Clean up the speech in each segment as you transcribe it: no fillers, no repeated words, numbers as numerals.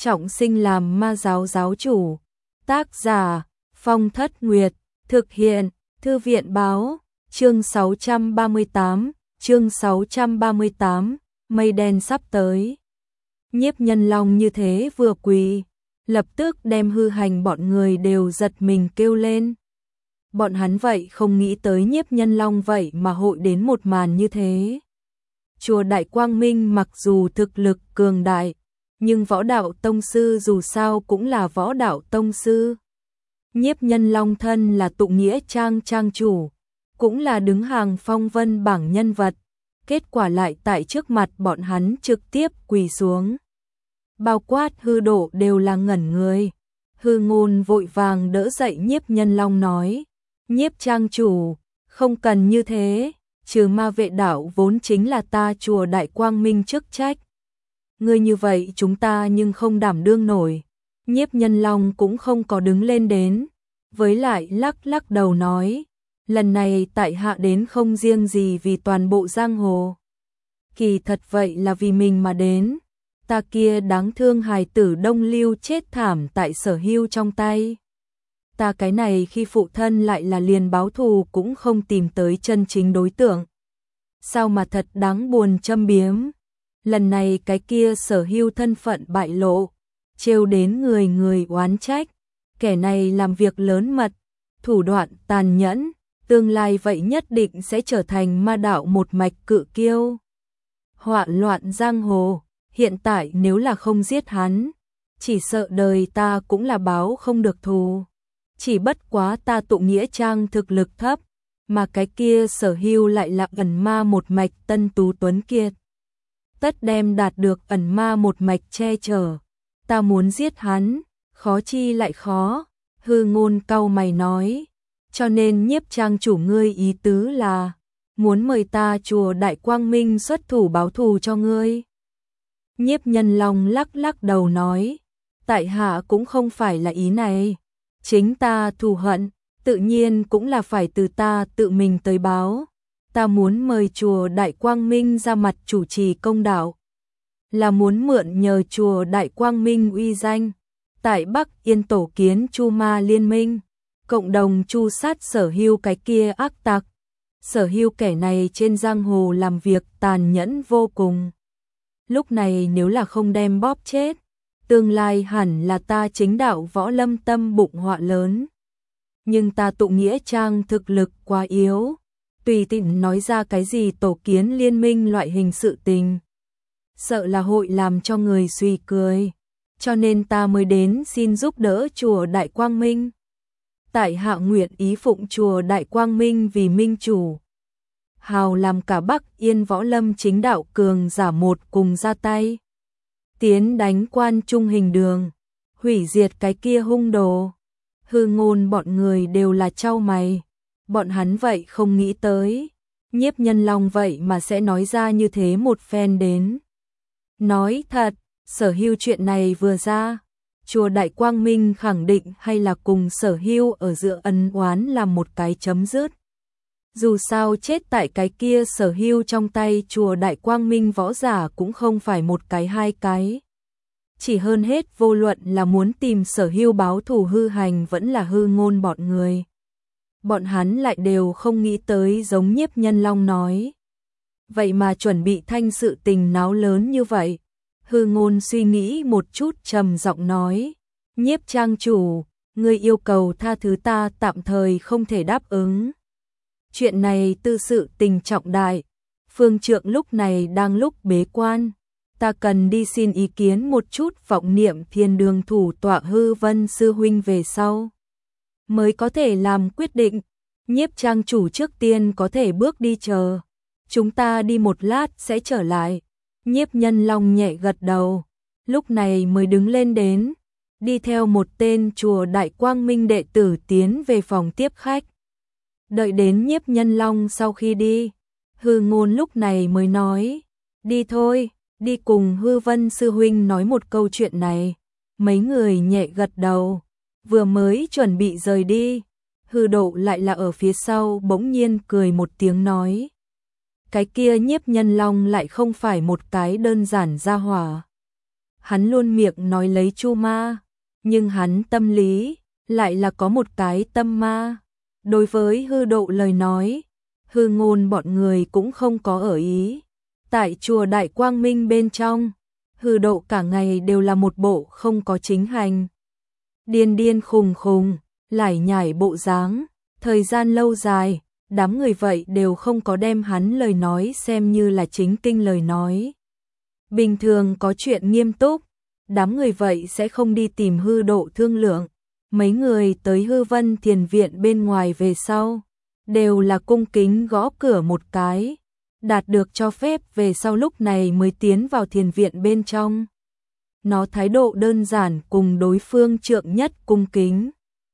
trọng sinh làm ma giáo giáo chủ. Tác giả Phong Thất Nguyệt. Thực hiện Thư viện Báo. Chương 638. Mây đen sắp tới. Nhiếp Nhân Long như thế vừa quỳ, lập tức đem hư hành bọn người đều giật mình kêu lên. Bọn hắn vậy không nghĩ tới Nhiếp Nhân Long vậy mà hội đến một màn như thế. Chùa Đại Quang Minh mặc dù thực lực cường đại, nhưng võ đạo tông sư dù sao cũng là võ đạo tông sư. Nhiếp Nhân Long thân là Tụng Nghĩa Trang trang chủ, cũng là đứng hàng phong vân bảng nhân vật, kết quả lại tại trước mặt bọn hắn trực tiếp quỳ xuống. Bao quát Hư Độ đều là ngẩn người. Hư Ngôn vội vàng đỡ dậy Nhiếp Nhân Long nói: Nhiếp trang chủ, không cần như thế, trừ ma vệ đạo vốn chính là ta chùa Đại Quang Minh chức trách. Ngươi như vậy chúng ta nhưng không đảm đương nổi. Nhiếp Nhân Long cũng không có đứng lên đến, với lại lắc lắc đầu nói: lần này tại hạ đến không riêng gì vì toàn bộ giang hồ. Kỳ thật vậy là vì mình mà đến. Ta kia đáng thương hài tử Đông Lưu chết thảm tại Sở Hưu trong tay. Ta cái này khi phụ thân lại là liền báo thù cũng không tìm tới chân chính đối tượng. Sao mà thật đáng buồn châm biếm. Lần này cái kia Sở Hưu thân phận bại lộ, trêu đến người người oán trách. Kẻ này làm việc lớn mật, thủ đoạn tàn nhẫn, tương lai vậy nhất định sẽ trở thành ma đạo một mạch cự kiêu. Họa loạn giang hồ, hiện tại nếu là không giết hắn, chỉ sợ đời ta cũng là báo không được thù. Chỉ bất quá ta Tụng Nghĩa Trang thực lực thấp, mà cái kia Sở Hưu lại là ẩn ma một mạch tân tú tuấn kiệt. Tất đem đạt được ẩn ma một mạch che chở. Ta muốn giết hắn, khó chi lại khó. Hư Ngôn cau mày nói: cho nên Nhiếp trang chủ ngươi ý tứ là muốn mời ta chùa Đại Quang Minh xuất thủ báo thù cho ngươi. Nhiếp Nhân Long lắc lắc đầu nói: tại hạ cũng không phải là ý này. Chính ta thù hận, tự nhiên cũng là phải từ ta tự mình tới báo. Ta muốn mời chùa Đại Quang Minh ra mặt chủ trì công đạo, là muốn mượn nhờ chùa Đại Quang Minh uy danh, tại Bắc Yên tổ kiến Chu Ma liên minh, cộng đồng chu sát Sở Hưu cái kia ác tặc. Sở Hưu kẻ này trên giang hồ làm việc tàn nhẫn vô cùng. Lúc này nếu là không đem bóp chết, tương lai hẳn là ta chính đạo võ lâm tâm bụng họa lớn. Nhưng ta Tụng Nghĩa Trang thực lực quá yếu, tùy tiện nói ra cái gì tổ kiến liên minh loại hình sự tình, sợ là hội làm cho người suy cười. Cho nên ta mới đến xin giúp đỡ chùa Đại Quang Minh. Tại hạ nguyện ý phụng chùa Đại Quang Minh vì minh chủ, hào làm cả Bắc Yên võ lâm chính đạo cường giả một cùng ra tay, tiến đánh Quan Trung Hình Đường, hủy diệt cái kia hung đồ. Hư Ngôn bọn người đều là chau mày, bọn hắn vậy không nghĩ tới Nhiếp Nhân Long vậy mà sẽ nói ra như thế một phen đến. Nói thật, Sở Hưu chuyện này vừa ra, chùa Đại Quang Minh khẳng định hay là cùng Sở Hưu ở giữa ân oán làm một cái chấm dứt. Dù sao chết tại cái kia Sở Hưu trong tay chùa Đại Quang Minh võ giả cũng không phải một cái hai cái. Chỉ hơn hết vô luận là muốn tìm Sở Hưu báo thù hư hành vẫn là Hư Ngôn bọn người. Bọn hắn lại đều không nghĩ tới giống Nhiếp Nhân Long nói. Vậy mà chuẩn bị thanh sự tình náo lớn như vậy. Hư Ngôn suy nghĩ một chút trầm giọng nói: Nhiếp trang chủ, ngươi yêu cầu tha thứ ta tạm thời không thể đáp ứng. Chuyện này tư sự tình trọng đại, phương trượng lúc này đang lúc bế quan, ta cần đi xin ý kiến một chút vọng niệm Thiên Đường thủ tọa Hư Vân sư huynh về sau, mới có thể làm quyết định. Nhiếp trang chủ trước tiên có thể bước đi chờ, chúng ta đi một lát sẽ trở lại. Nhiếp Nhân Long nhẹ gật đầu, lúc này mới đứng lên đến, đi theo một tên chùa Đại Quang Minh đệ tử tiến về phòng tiếp khách. Đợi đến Nhiếp Nhân Long sau khi đi, Hư Ngôn lúc này mới nói: đi thôi, đi cùng Hư Vân sư huynh nói một câu chuyện này. Mấy người nhẹ gật đầu, vừa mới chuẩn bị rời đi, Hư Độ lại là ở phía sau bỗng nhiên cười một tiếng nói: cái kia Nhiếp Nhân Long lại không phải một cái đơn giản gia hỏa. hắn luôn miệng nói lấy Chu ma, nhưng hắn tâm lý lại là có một cái tâm ma. Đối với Hư Độ lời nói, Hư Ngôn bọn người cũng không có ở ý. Tại chùa Đại Quang Minh bên trong, Hư Độ cả ngày đều là một bộ không có chính hành, điên điên khùng khùng, lải nhải bộ dáng. Thời gian lâu dài, đám người vậy đều không có đem hắn lời nói xem như là chính kinh lời nói. Bình thường có chuyện nghiêm túc, đám người vậy sẽ không đi tìm Hư Độ thương lượng. Mấy người tới Hư Vân Thiền Viện bên ngoài về sau, đều là cung kính gõ cửa một cái, đạt được cho phép về sau lúc này mới tiến vào thiền viện bên trong. Nó thái độ đơn giản cùng đối phương trượng nhất cung kính.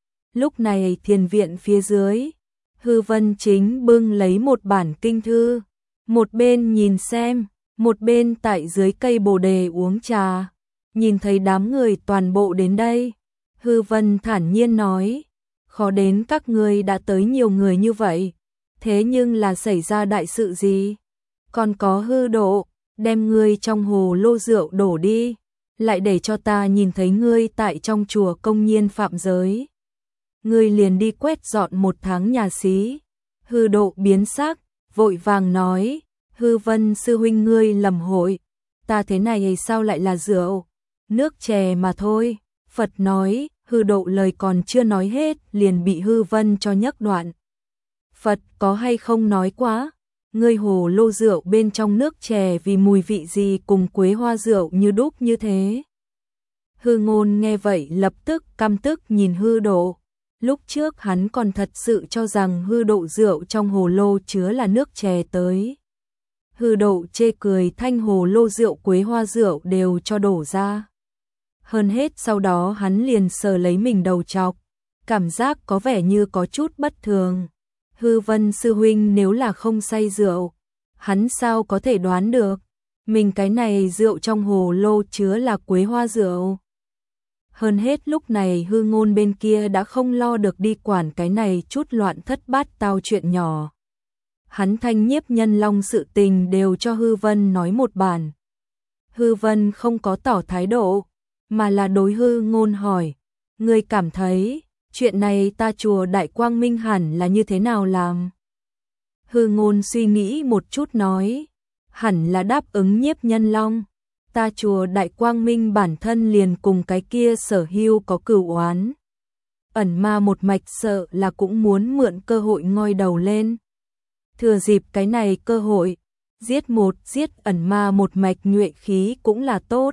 Lúc này thiền viện phía dưới, Hư Vân chính bưng lấy một bản kinh thư, một bên nhìn xem, một bên tại dưới cây bồ đề uống trà. Nhìn thấy đám người toàn bộ đến đây, Hư Vân thản nhiên nói, khó đến các ngươi đã tới nhiều người như vậy, thế nhưng là xảy ra đại sự gì? Còn có Hư Độ, đem ngươi trong hồ lô rượu đổ đi, lại để cho ta nhìn thấy ngươi tại trong chùa công nhiên phạm giới. Ngươi liền đi quét dọn 1 tháng nhà xí. Hư Độ biến sắc, vội vàng nói, Hư Vân sư huynh ngươi lầm hội, ta thế này sao lại là rượu, nước chè mà thôi. Phật nói, Hư Độ lời còn chưa nói hết liền bị Hư Vân cho nhắc đoạn. Phật có hay không nói quá, ngươi hồ lô rượu bên trong nước chè vì mùi vị gì cùng quế hoa rượu như đúc như thế. Hư Ngôn nghe vậy lập tức căm tức nhìn Hư Độ. Lúc trước hắn còn thật sự cho rằng Hư Độ rượu trong hồ lô chứa là nước chè tới. Hư Độ chê cười thanh hồ lô rượu quế hoa rượu đều cho đổ ra. Hơn hết sau đó hắn liền sờ lấy mình đầu trọc, cảm giác có vẻ như có chút bất thường. Hư Vân sư huynh nếu là không say rượu, hắn sao có thể đoán được, mình cái này rượu trong hồ lô chứa là quế hoa rượu. Hơn hết lúc này Hư Ngôn bên kia đã không lo được đi quản cái này chút loạn thất bát tao chuyện nhỏ. Hắn thanh nhiếp nhân long sự tình đều cho Hư Vân nói một bản. Hư Vân không có tỏ thái độ, mà là đối Hư Ngôn hỏi, ngươi cảm thấy chuyện này ta chùa Đại Quang Minh hẳn là như thế nào làm? Hư Ngôn suy nghĩ một chút nói, hẳn là đáp ứng nhiếp nhân long. Ta chùa Đại Quang Minh bản thân liền cùng cái kia Sở Hưu có cửu oán. Ẩn Ma một mạch sợ là cũng muốn mượn cơ hội ngoi đầu lên. Thừa dịp cái này cơ hội, giết Ẩn Ma một mạch nhuệ khí cũng là tốt.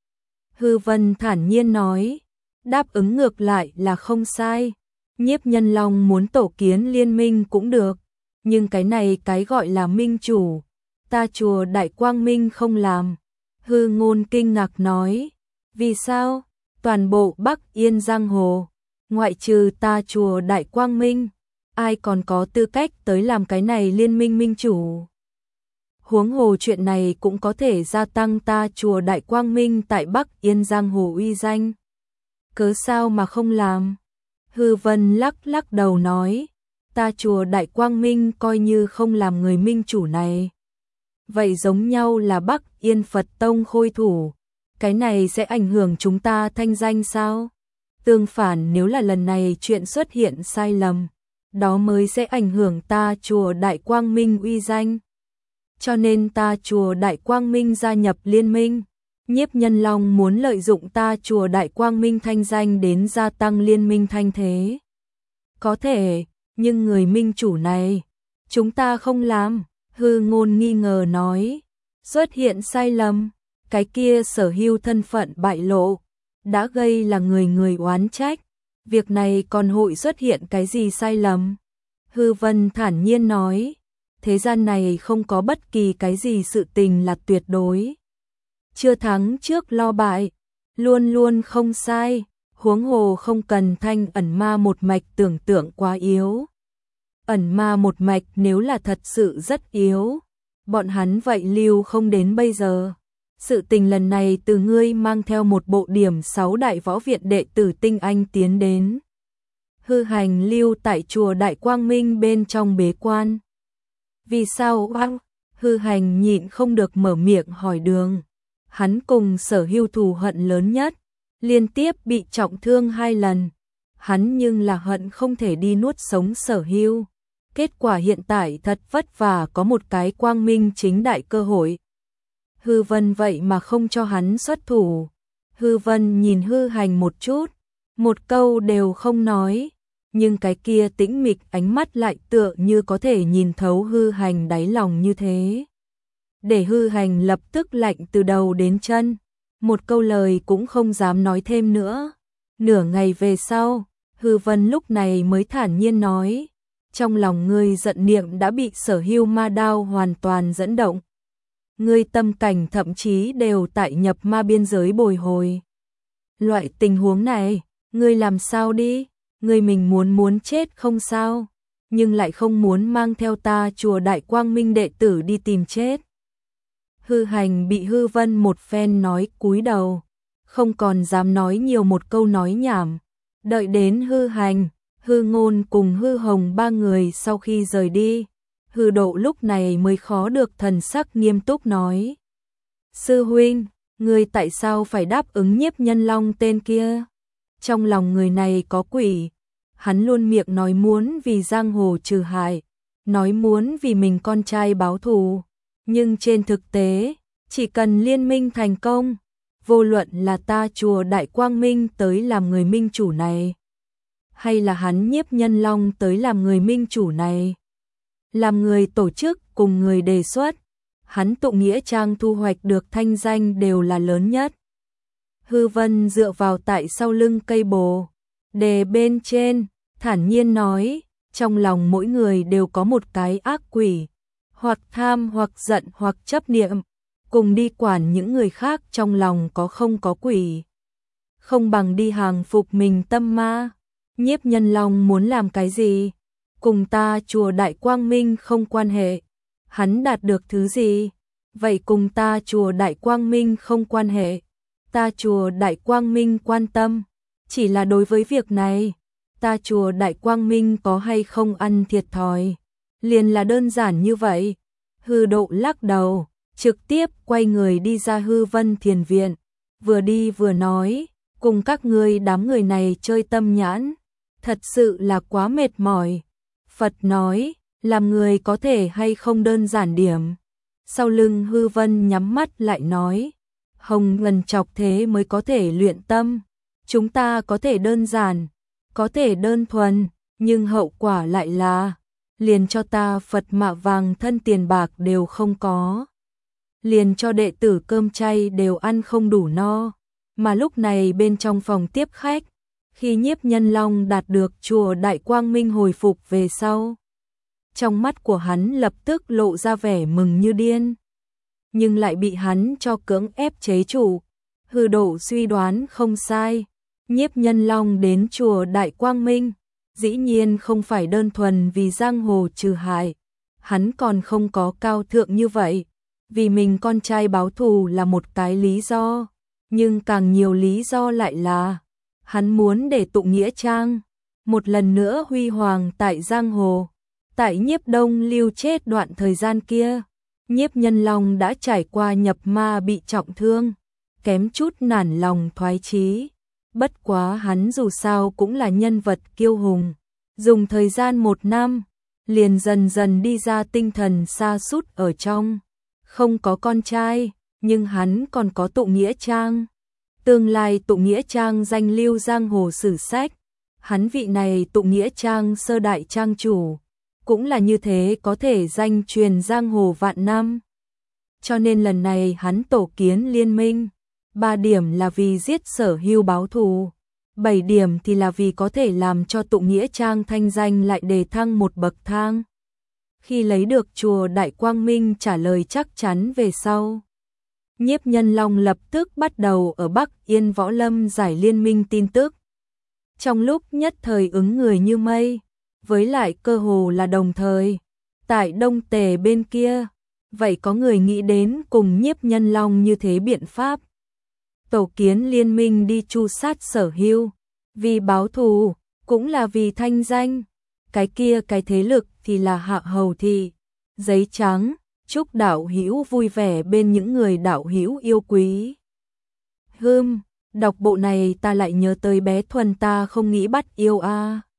Hư Vân thản nhiên nói, đáp ứng ngược lại là không sai. Nhiếp nhân long muốn tổ kiến liên minh cũng được, nhưng cái này cái gọi là minh chủ, ta chùa Đại Quang Minh không làm. Hư Ngôn kinh ngạc nói, vì sao? Toàn bộ Bắc Yên giang hồ, ngoại trừ ta chùa Đại Quang Minh, ai còn có tư cách tới làm cái này liên minh minh chủ? Huống hồ chuyện này cũng có thể gia tăng ta chùa Đại Quang Minh tại Bắc Yên giang hồ uy danh. Cớ sao mà không làm? Hư Vân lắc đầu nói, ta chùa Đại Quang Minh coi như không làm người minh chủ này, vậy giống nhau là Bắc Yên Phật Tông khôi thủ, cái này sẽ ảnh hưởng chúng ta thanh danh sao? Tương phản nếu là lần này chuyện xuất hiện sai lầm, đó mới sẽ ảnh hưởng ta chùa Đại Quang Minh uy danh. Cho nên ta chùa Đại Quang Minh gia nhập liên minh, nhiếp nhân long muốn lợi dụng ta chùa Đại Quang Minh thanh danh đến gia tăng liên minh thanh thế. Có thể, nhưng người minh chủ này, chúng ta không làm. Hư Ngôn nghi ngờ nói, xuất hiện sai lầm, cái kia Sở Hưu thân phận bại lộ, đã gây là người oán trách, việc này còn hội xuất hiện cái gì sai lầm? Hư Vân thản nhiên nói, thế gian này không có bất kỳ cái gì sự tình là tuyệt đối. Chưa thắng trước lo bại, luôn luôn không sai, huống hồ không cần thanh Ẩn Ma một mạch tưởng tượng quá yếu. Ẩn Ma một mạch nếu là thật sự rất yếu, bọn hắn vậy lưu không đến bây giờ. Sự tình lần này từ ngươi mang theo một bộ điểm 6 đại võ viện đệ tử tinh anh tiến đến. Hư Hành lưu tại chùa Đại Quang Minh bên trong bế quan. Vì sao oang? Hư Hành nhịn không được mở miệng hỏi đường. Hắn cùng Sở Hưu thù hận lớn nhất, liên tiếp bị trọng thương 2 lần. Hắn nhưng là hận không thể đi nuốt sống Sở Hưu. Kết quả hiện tại thật vất vả có một cái quang minh chính đại cơ hội. Hư Vân vậy mà không cho hắn xuất thủ. Hư Vân nhìn Hư Hành một chút, một câu đều không nói, nhưng cái kia tĩnh mịch ánh mắt lại tựa như có thể nhìn thấu Hư Hành đáy lòng như thế. Để Hư Hành lập tức lạnh từ đầu đến chân, một câu lời cũng không dám nói thêm nữa. Nửa ngày về sau, Hư Vân lúc này mới thản nhiên nói, trong lòng ngươi giận niệm đã bị Sở Hưu ma đao hoàn toàn dẫn động. Ngươi tâm cảnh thậm chí đều tại nhập ma biên giới bồi hồi. Loại tình huống này, ngươi làm sao đi? Ngươi mình muốn chết không sao, nhưng lại không muốn mang theo ta chùa Đại Quang Minh đệ tử đi tìm chết. Hư Hành bị Hư Vân một phen nói cúi đầu, không còn dám nói nhiều một câu nói nhảm. Đợi đến Hư Hành, Hư Ngôn cùng Hư Hồng 3 người sau khi rời đi, Hư Độ lúc này mới khó được thần sắc nghiêm túc nói. Sư huynh, ngươi tại sao phải đáp ứng Nhiếp Nhân Long tên kia? Trong lòng người này có quỷ. Hắn luôn miệng nói muốn vì giang hồ trừ hại, nói muốn vì mình con trai báo thù. Nhưng trên thực tế, chỉ cần liên minh thành công, vô luận là ta chùa Đại Quang Minh tới làm người minh chủ này, hay là hắn Nhiếp Nhân Long tới làm người minh chủ này, làm người tổ chức cùng người đề xuất, hắn tụ nghĩa trang thu hoạch được thanh danh đều là lớn nhất. Hư Vân dựa vào tại sau lưng cây bồ đề bên trên, thản nhiên nói, trong lòng mỗi người đều có một cái ác quỷ, hoặc tham hoặc giận hoặc chấp niệm, cùng đi quản những người khác trong lòng có không có quỷ. Không bằng đi hàng phục mình tâm ma. Nhiếp Nhân Long muốn làm cái gì? Cùng ta chùa Đại Quang Minh không quan hệ. Hắn đạt được thứ gì? Vậy cùng ta chùa Đại Quang Minh không quan hệ. Ta chùa Đại Quang Minh quan tâm, chỉ là đối với việc này, ta chùa Đại Quang Minh có hay không ăn thiệt thòi, liền là đơn giản như vậy. Hư Độ lắc đầu, trực tiếp quay người đi ra Hư Vân Thiền Viện, vừa đi vừa nói, cùng các ngươi đám người này chơi tâm nhãn, thật sự là quá mệt mỏi. Phật nói, làm người có thể hay không đơn giản điểm. Sau lưng Hư Vân nhắm mắt lại nói, Hồng ngần chọc thế mới có thể luyện tâm. Chúng ta có thể đơn giản, có thể đơn thuần, nhưng hậu quả lại là, liền cho ta Phật mạ vàng thân tiền bạc đều không có. Liền cho đệ tử cơm chay đều ăn không đủ no. Mà lúc này bên trong phòng tiếp khách, khi Nhiếp Nhân Long đạt được chùa Đại Quang Minh hồi phục về sau, trong mắt của hắn lập tức lộ ra vẻ mừng như điên, nhưng lại bị hắn cho cưỡng ép chế trụ. Hư Độ suy đoán không sai, Nhiếp Nhân Long đến chùa Đại Quang Minh, dĩ nhiên không phải đơn thuần vì giang hồ trừ hại, hắn còn không có cao thượng như vậy, vì mình con trai báo thù là một cái lý do, nhưng càng nhiều lý do lại là, hắn muốn để tụ nghĩa trang một lần nữa huy hoàng tại giang hồ. Tại Nhiếp Đông Lưu chết đoạn thời gian kia, Nhiếp Nhân Long đã trải qua nhập ma bị trọng thương, kém chút nản lòng thoái chí. Bất quá hắn dù sao cũng là nhân vật kiêu hùng, dùng thời gian 1 năm, liền dần dần đi ra tinh thần sa sút ở trong. Không có con trai, nhưng hắn còn có tụ nghĩa trang. Tương lai tụ nghĩa trang danh lưu giang hồ sử sách, hắn vị này tụ nghĩa trang sơ đại trang chủ, cũng là như thế có thể danh truyền giang hồ vạn năm. Cho nên lần này hắn tổ kiến liên minh, 3 điểm là vì giết Sở Hưu báo thù, 7 điểm thì là vì có thể làm cho tụ nghĩa trang thanh danh lại đề thăng một bậc thang. Khi lấy được chùa Đại Quang Minh trả lời chắc chắn về sau, Nhiếp Nhân Long lập tức bắt đầu ở Bắc Yên Võ Lâm giải liên minh tin tức. Trong lúc nhất thời ứng người như mây, với lại cơ hồ là đồng thời, tại Đông Tề bên kia, vậy có người nghĩ đến cùng Nhiếp Nhân Long như thế biện pháp. Tổ kiến liên minh đi tru sát Sở Hưu, vì báo thù, cũng là vì thanh danh. Cái kia cái thế lực thì là Hạ Hầu Thị, giấy trắng, chúc đạo hữu vui vẻ bên những người đạo hữu yêu quý. Đọc bộ này ta lại nhớ tới bé Thuần, ta không nghĩ bắt yêu a.